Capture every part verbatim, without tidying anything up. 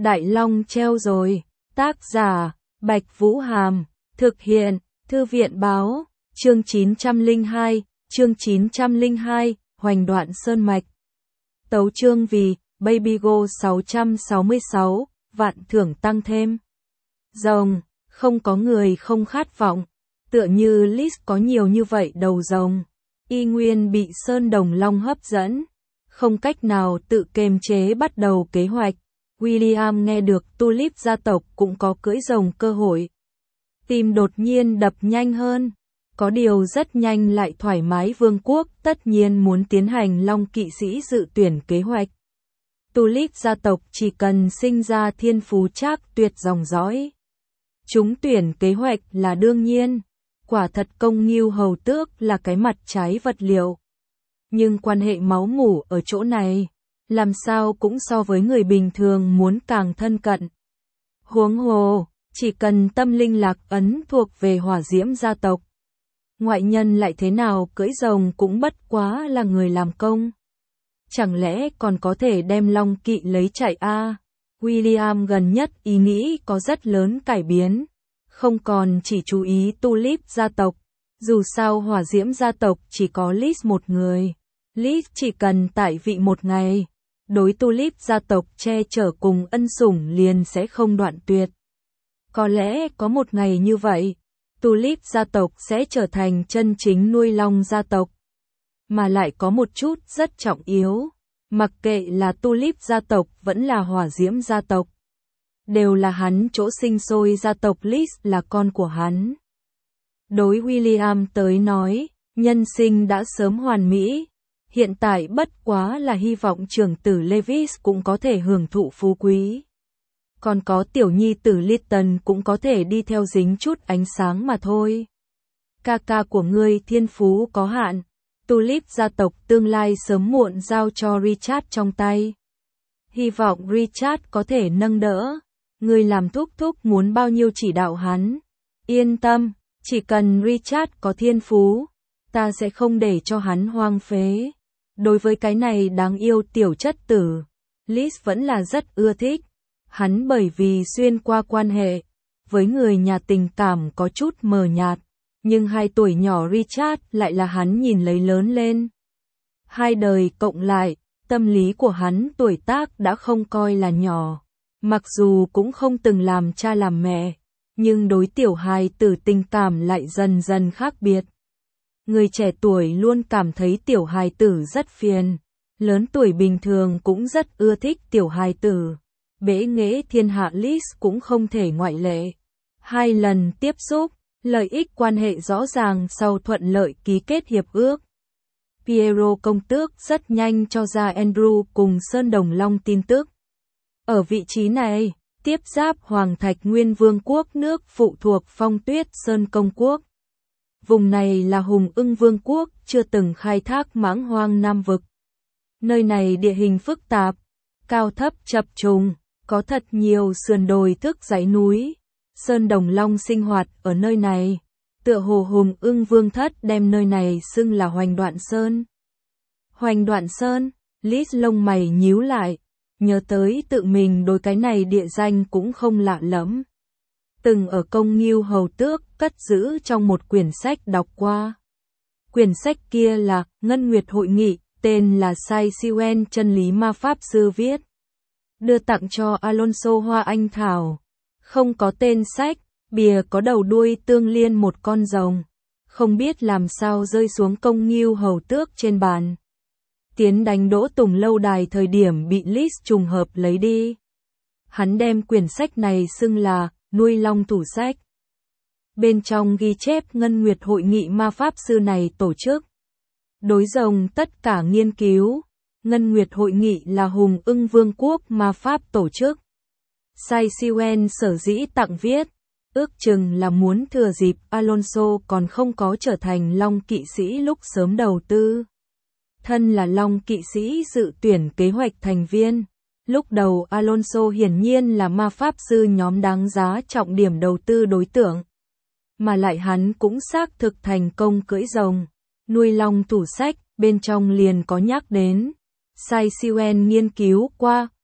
Đại Long treo rồi. Tác giả, Bạch Vũ Hàm. Thực hiện, Thư viện Báo. Chương chín trăm lẻ hai, chương chín trăm lẻ hai, Hoành Đoạn Sơn Mạch. Tấu chương vì, Baby Go sáu trăm sáu mươi sáu, vạn thưởng tăng thêm. Rồng, không có người không khát vọng. Tựa như Liz có nhiều như vậy đầu rồng. Y nguyên bị Sơn Đồng Long hấp dẫn. Không cách nào tự kiềm chế bắt đầu kế hoạch. William nghe được Tulip gia tộc cũng có cưỡi rồng cơ hội. Tim đột nhiên đập nhanh hơn. Có điều rất nhanh lại thoải mái vương quốc tất nhiên muốn tiến hành Long kỵ sĩ dự tuyển kế hoạch. Tulip gia tộc chỉ cần sinh ra thiên phú trác tuyệt dòng dõi. Chúng tuyển kế hoạch là đương nhiên. Quả thật công nghiêu hầu tước là cái mặt trái vật liệu. Nhưng quan hệ máu mủ ở chỗ này, làm sao cũng so với người bình thường muốn càng thân cận. Huống hồ, chỉ cần tâm linh lạc ấn thuộc về hỏa diễm gia tộc. Ngoại nhân lại thế nào cưỡi rồng cũng bất quá là người làm công. Chẳng lẽ còn có thể đem Long kỵ lấy chạy a? À? William gần nhất ý nghĩ có rất lớn cải biến. Không còn chỉ chú ý Tulip gia tộc. Dù sao hỏa diễm gia tộc chỉ có Liz một người. Liz chỉ cần tại vị một ngày. Đối Tulip gia tộc che chở cùng ân sủng liền sẽ không đoạn tuyệt. Có lẽ có một ngày như vậy, Tulip gia tộc sẽ trở thành chân chính nuôi long gia tộc. Mà lại có một chút rất trọng yếu, mặc kệ là Tulip gia tộc vẫn là hỏa diễm gia tộc. Đều là hắn chỗ sinh sôi gia tộc Liz là con của hắn. Đối William tới nói, nhân sinh đã sớm hoàn mỹ. Hiện tại bất quá là hy vọng trưởng tử Levis cũng có thể hưởng thụ phú quý. Còn có tiểu nhi tử Lytton cũng có thể đi theo dính chút ánh sáng mà thôi. Ca ca của ngươi thiên phú có hạn. Tulip gia tộc tương lai sớm muộn giao cho Richard trong tay. Hy vọng Richard có thể nâng đỡ. Ngươi làm thúc thúc muốn bao nhiêu chỉ đạo hắn. Yên tâm, chỉ cần Richard có thiên phú, ta sẽ không để cho hắn hoang phế. Đối với cái này đáng yêu tiểu chất tử, Liz vẫn là rất ưa thích. Hắn bởi vì xuyên qua quan hệ với người nhà tình cảm có chút mờ nhạt, nhưng hai tuổi nhỏ Richard lại là hắn nhìn lấy lớn lên. Hai đời cộng lại, tâm lý của hắn tuổi tác đã không coi là nhỏ. Mặc dù cũng không từng làm cha làm mẹ, nhưng đối tiểu hài tử tình cảm lại dần dần khác biệt. Người trẻ tuổi luôn cảm thấy tiểu hài tử rất phiền, lớn tuổi bình thường cũng rất ưa thích tiểu hài tử. Bế nghệ thiên hạ Liz cũng không thể ngoại lệ. Hai lần tiếp xúc, lợi ích quan hệ rõ ràng sau thuận lợi ký kết hiệp ước. Piero công tước rất nhanh cho ra Andrew cùng Sơn Đồng Long tin tức. Ở vị trí này, tiếp giáp Hoàng Thạch Nguyên Vương quốc nước phụ thuộc Phong Tuyết Sơn Công quốc. Vùng này là Hùng Ưng Vương quốc chưa từng khai thác mãng hoang Nam vực. Nơi này địa hình phức tạp, cao thấp chập trùng, có thật nhiều sườn đồi thức dãy núi. Sơn Đồng Long sinh hoạt ở nơi này, tựa hồ Hùng Ưng Vương thất đem nơi này xưng là Hoành Đoạn Sơn. Hoành Đoạn Sơn, Liz lông mày nhíu lại, nhớ tới tự mình đối cái này địa danh cũng không lạ lẫm. Từng ở công nghiêu hầu tước cất giữ trong một quyển sách đọc qua. Quyển sách kia là Ngân Nguyệt Hội Nghị, tên là Sai Siwen chân lý ma pháp sư viết. Đưa tặng cho Alonso Hoa Anh Thảo. Không có tên sách, bìa có đầu đuôi tương liên một con rồng. Không biết làm sao rơi xuống công nghiêu hầu tước trên bàn. Tiến đánh Đỗ Tùng lâu đài thời điểm bị Liz trùng hợp lấy đi. Hắn đem quyển sách này xưng là Nuôi Long thủ sách. Bên trong ghi chép Ngân Nguyệt Hội Nghị ma pháp sư này tổ chức đối rồng tất cả nghiên cứu. Ngân Nguyệt Hội Nghị là Hùng Ưng Vương quốc ma pháp tổ chức. Sai Siwen sở dĩ tặng viết, ước chừng là muốn thừa dịp Alonso còn không có trở thành Long kỵ sĩ lúc sớm đầu tư. Thân là Long kỵ sĩ dự tuyển kế hoạch thành viên. Lúc đầu Alonso hiển nhiên là ma pháp sư nhóm đáng giá trọng điểm đầu tư đối tượng. Mà lại hắn cũng xác thực thành công cưỡi rồng. Nuôi long thủ sách, bên trong liền có nhắc đến. Sai Siwen nghiên cứu qua,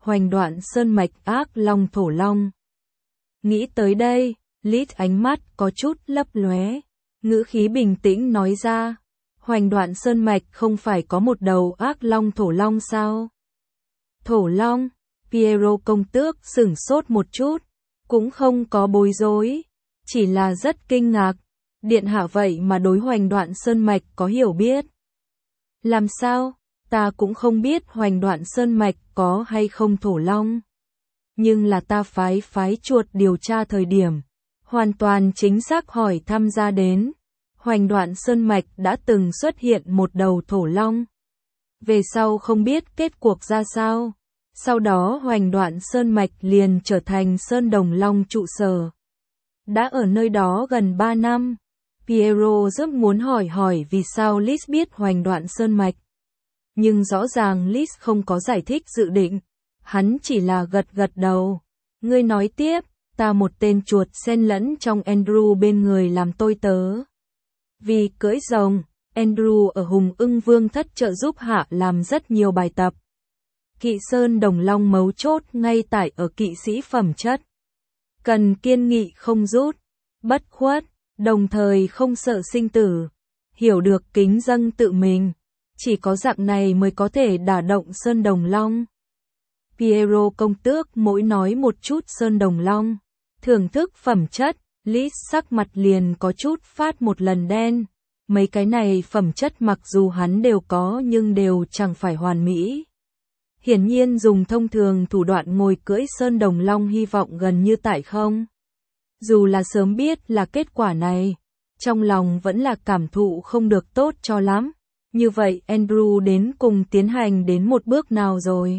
Hoành Đoạn Sơn Mạch Ác Long Thổ Long. Nghĩ tới đây, Liz ánh mắt có chút lấp lóe, ngữ khí bình tĩnh nói ra, Hoành Đoạn Sơn Mạch không phải có một đầu ác long thổ long sao? Thổ long, Piero công tước sửng sốt một chút, cũng không có bối rối, chỉ là rất kinh ngạc, điện hạ vậy mà đối Hoành Đoạn Sơn Mạch có hiểu biết. Làm sao, ta cũng không biết Hoành Đoạn Sơn Mạch có hay không thổ long. Nhưng là ta phái phái chuột điều tra thời điểm, hoàn toàn chính xác hỏi tham gia đến, Hoành Đoạn Sơn Mạch đã từng xuất hiện một đầu thổ long. Về sau không biết kết cuộc ra sao, sau đó Hoành Đoạn Sơn Mạch liền trở thành Sơn Đồng Long trụ sở. Đã ở nơi đó gần ba năm, Piero rất muốn hỏi hỏi vì sao Liz biết Hoành Đoạn Sơn Mạch. Nhưng rõ ràng Liz không có giải thích dự định, hắn chỉ là gật gật đầu. Ngươi nói tiếp, ta một tên chuột xen lẫn trong Andrew bên người làm tôi tớ. Vì cưỡi rồng, Andrew ở Hùng Ưng Vương thất trợ giúp hạ làm rất nhiều bài tập. Kỵ Sơn Đồng Long mấu chốt ngay tại ở kỵ sĩ phẩm chất. Cần kiên nghị không rút, bất khuất, đồng thời không sợ sinh tử, hiểu được kính dâng tự mình. Chỉ có dạng này mới có thể đả động Sơn Đồng Long. Piero công tước mỗi nói một chút Sơn Đồng Long, thưởng thức phẩm chất, Liz sắc mặt liền có chút phát một lần đen. Mấy cái này phẩm chất mặc dù hắn đều có nhưng đều chẳng phải hoàn mỹ. Hiển nhiên dùng thông thường thủ đoạn ngồi cưỡi Sơn Đồng Long hy vọng gần như tại không. Dù là sớm biết là kết quả này, trong lòng vẫn là cảm thụ không được tốt cho lắm. Như vậy Andrew đến cùng tiến hành đến một bước nào rồi?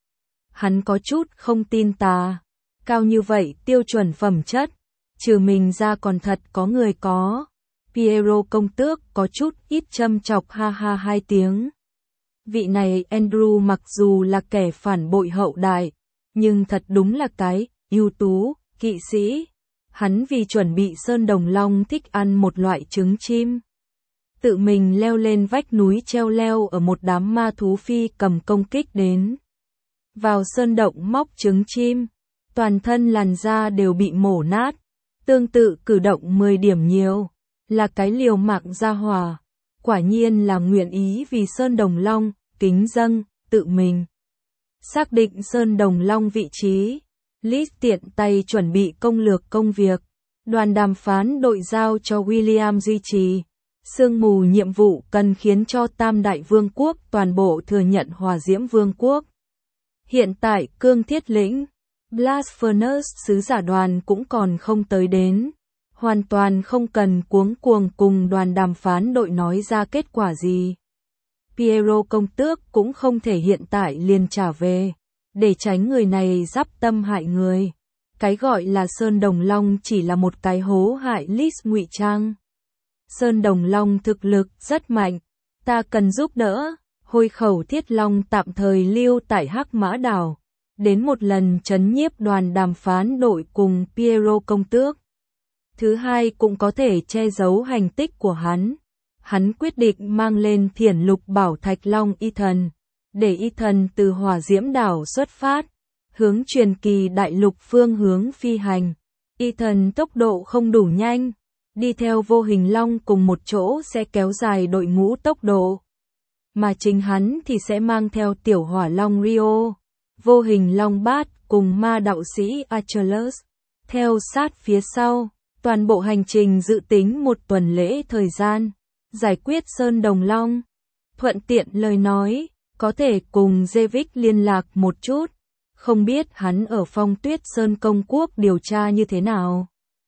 Hắn có chút không tin tà. Cao như vậy tiêu chuẩn phẩm chất, trừ mình ra còn thật có người có. Piero công tước có chút ít châm chọc ha ha hai tiếng. Vị này Andrew mặc dù là kẻ phản bội hậu đại, nhưng thật đúng là cái ưu tú kỵ sĩ. Hắn vì chuẩn bị Sơn Đồng Long thích ăn một loại trứng chim. Tự mình leo lên vách núi treo leo ở một đám ma thú phi cầm công kích đến. Vào sơn động móc trứng chim, toàn thân làn da đều bị mổ nát, tương tự cử động mười điểm nhiều, là cái liều mạng gia hỏa, quả nhiên là nguyện ý vì Sơn Đồng Long, kính dâng, tự mình. Xác định Sơn Đồng Long vị trí, Liz tiện tay chuẩn bị công lược công việc, đoàn đàm phán đội giao cho William duy trì. Sương mù nhiệm vụ cần khiến cho Tam Đại Vương quốc toàn bộ thừa nhận Hỏa Diễm Vương quốc. Hiện tại Cương Thiết Lĩnh, Blast Furnace sứ giả đoàn cũng còn không tới đến. Hoàn toàn không cần cuống cuồng cùng đoàn đàm phán đội nói ra kết quả gì. Piero công tước cũng không thể hiện tại liền trả về, để tránh người này giáp tâm hại người. Cái gọi là Sơn Đồng Long chỉ là một cái hố hại Liz ngụy trang. Sơn Đồng Long thực lực rất mạnh, ta cần giúp đỡ. Hôi Khẩu Thiết Long tạm thời lưu tại Hắc Mã Đảo, đến một lần trấn nhiếp đoàn đàm phán đội cùng Piero công tước. Thứ hai cũng có thể che giấu hành tích của hắn. Hắn quyết định mang lên Thiển Lục Bảo Thạch Long Ethan, để Ethan từ Hỏa Diễm Đảo xuất phát, hướng Truyền Kỳ Đại Lục phương hướng phi hành. Ethan tốc độ không đủ nhanh, đi theo Vô Hình Long cùng một chỗ sẽ kéo dài đội ngũ tốc độ. Mà chính hắn thì sẽ mang theo Tiểu Hỏa Long Rio, Vô Hình Long Bát cùng Ma Đạo Sĩ Achilles, theo sát phía sau. Toàn bộ hành trình dự tính một tuần lễ thời gian, giải quyết Sơn Đồng Long. Thuận tiện lời nói, có thể cùng Jevic liên lạc một chút, không biết hắn ở Phong Tuyết Sơn Công Quốc điều tra như thế nào.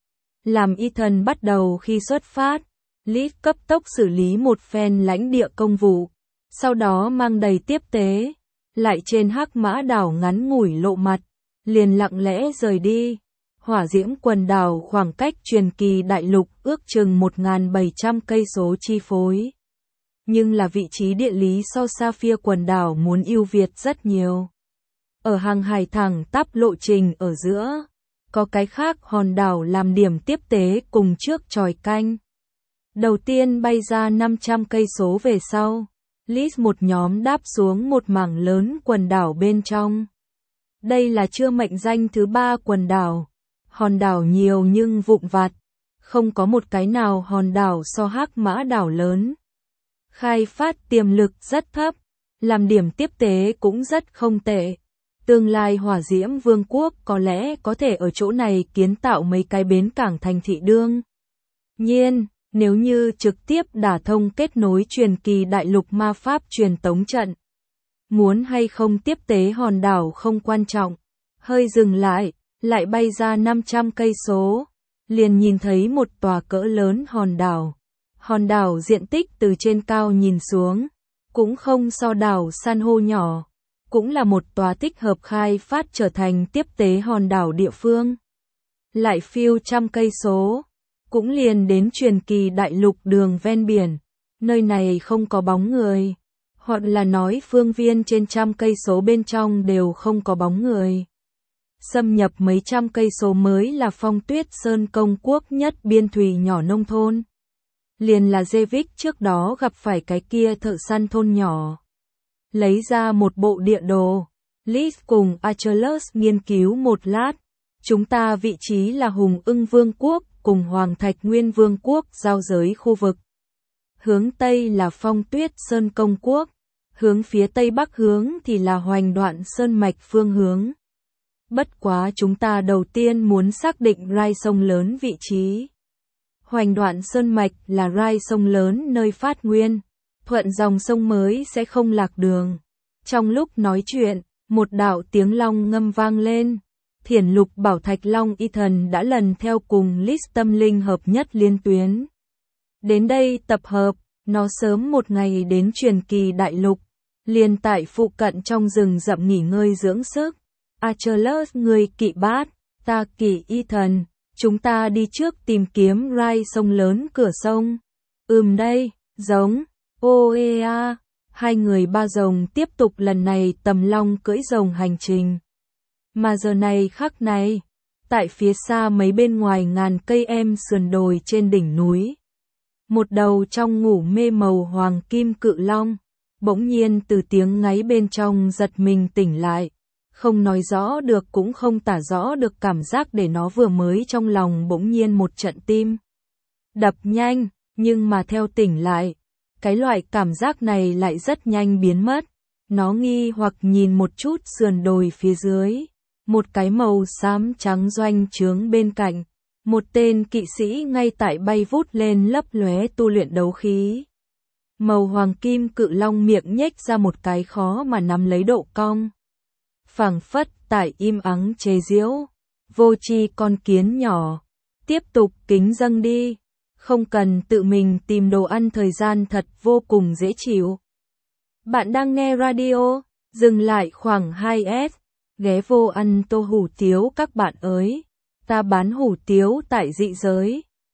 Làm Ethan bắt đầu khi xuất phát, Liz cấp tốc xử lý một phen lãnh địa công vụ, sau đó mang đầy tiếp tế, lại trên Hắc Mã Đảo ngắn ngủi lộ mặt, liền lặng lẽ rời đi. Hỏa Diễm quần đảo khoảng cách Truyền Kỳ Đại Lục ước chừng một nghìn bảy trăm cây số chi phối. Nhưng là vị trí địa lý so Sapphire quần đảo muốn ưu việt rất nhiều. Ở hàng hải thẳng tắp lộ trình ở giữa, có cái khác hòn đảo làm điểm tiếp tế cùng trước chòi canh. Đầu tiên bay ra năm trăm cây số về sau, Liz một nhóm đáp xuống một mảng lớn quần đảo bên trong. Đây là chưa mệnh danh thứ ba quần đảo. Hòn đảo nhiều nhưng vụn vặt, không có một cái nào hòn đảo so Hắc Mã đảo lớn. Khai phát tiềm lực rất thấp, làm điểm tiếp tế cũng rất không tệ. Tương lai Hỏa Diễm Vương quốc có lẽ có thể ở chỗ này kiến tạo mấy cái bến cảng thành thị đương nhiên, nếu như trực tiếp đả thông kết nối truyền kỳ đại lục ma pháp truyền tống trận. Muốn hay không tiếp tế hòn đảo không quan trọng, hơi dừng lại, lại bay ra năm trăm cây số, liền nhìn thấy một tòa cỡ lớn hòn đảo. Hòn đảo diện tích từ trên cao nhìn xuống, cũng không so đảo san hô nhỏ, cũng là một tòa thích hợp khai phát trở thành tiếp tế hòn đảo địa phương. Lại phiêu trăm cây số, cũng liền đến truyền kỳ đại lục đường ven biển, nơi này không có bóng người, hoặc là nói phương viên trên trăm cây số bên trong đều không có bóng người. Xâm nhập mấy trăm cây số mới là Phong Tuyết Sơn công quốc nhất biên thùy nhỏ nông thôn. Liền là Dê-Vích trước đó gặp phải cái kia thợ săn thôn nhỏ. Lấy ra một bộ địa đồ, Liz cùng Achilles nghiên cứu một lát. Chúng ta vị trí là Hùng Ưng Vương quốc cùng Hoàng Thạch Nguyên Vương quốc giao giới khu vực. Hướng Tây là Phong Tuyết Sơn công quốc, hướng phía Tây Bắc hướng thì là Hoành Đoạn Sơn mạch phương hướng. Bất quá chúng ta đầu tiên muốn xác định rai sông lớn vị trí. Hoành Đoạn Sơn mạch là rai sông lớn nơi phát nguyên, thuận dòng sông mới sẽ không lạc đường. Trong lúc nói chuyện, một đạo tiếng long ngâm vang lên. Thiển Lục bảo Thạch Long y thần đã lần theo cùng Liz tâm linh hợp nhất liên tuyến. Đến đây tập hợp, nó sớm một ngày đến truyền kỳ đại lục, liền tại phụ cận trong rừng rậm nghỉ ngơi dưỡng sức. Achilles người kỵ bát, ta kỵ y thần, chúng ta đi trước tìm kiếm rai sông lớn cửa sông. Ừm đây, giống, ô ê a, hai người ba rồng tiếp tục lần này tầm long cưỡi rồng hành trình. Mà giờ này khắc này, tại phía xa mấy bên ngoài ngàn cây em sườn đồi trên đỉnh núi. Một đầu trong ngủ mê màu hoàng kim cự long, bỗng nhiên từ tiếng ngáy bên trong giật mình tỉnh lại. Không nói rõ được cũng không tả rõ được cảm giác để nó vừa mới trong lòng bỗng nhiên một trận tim. Đập nhanh, nhưng mà theo tỉnh lại, cái loại cảm giác này lại rất nhanh biến mất. Nó nghi hoặc nhìn một chút sườn đồi phía dưới. Một cái màu xám trắng doanh trướng bên cạnh, một tên kỵ sĩ ngay tại bay vút lên lấp lóe tu luyện đấu khí. Màu hoàng kim cự long miệng nhếch ra một cái khó mà nắm lấy độ cong. Phảng phất tại im ắng chế giễu, vô tri con kiến nhỏ, tiếp tục kính dâng đi, không cần tự mình tìm đồ ăn, thời gian thật vô cùng dễ chịu. Bạn đang nghe radio, dừng lại khoảng hai s. Ghé vô ăn tô hủ tiếu các bạn ơi, ta bán hủ tiếu tại dị giới,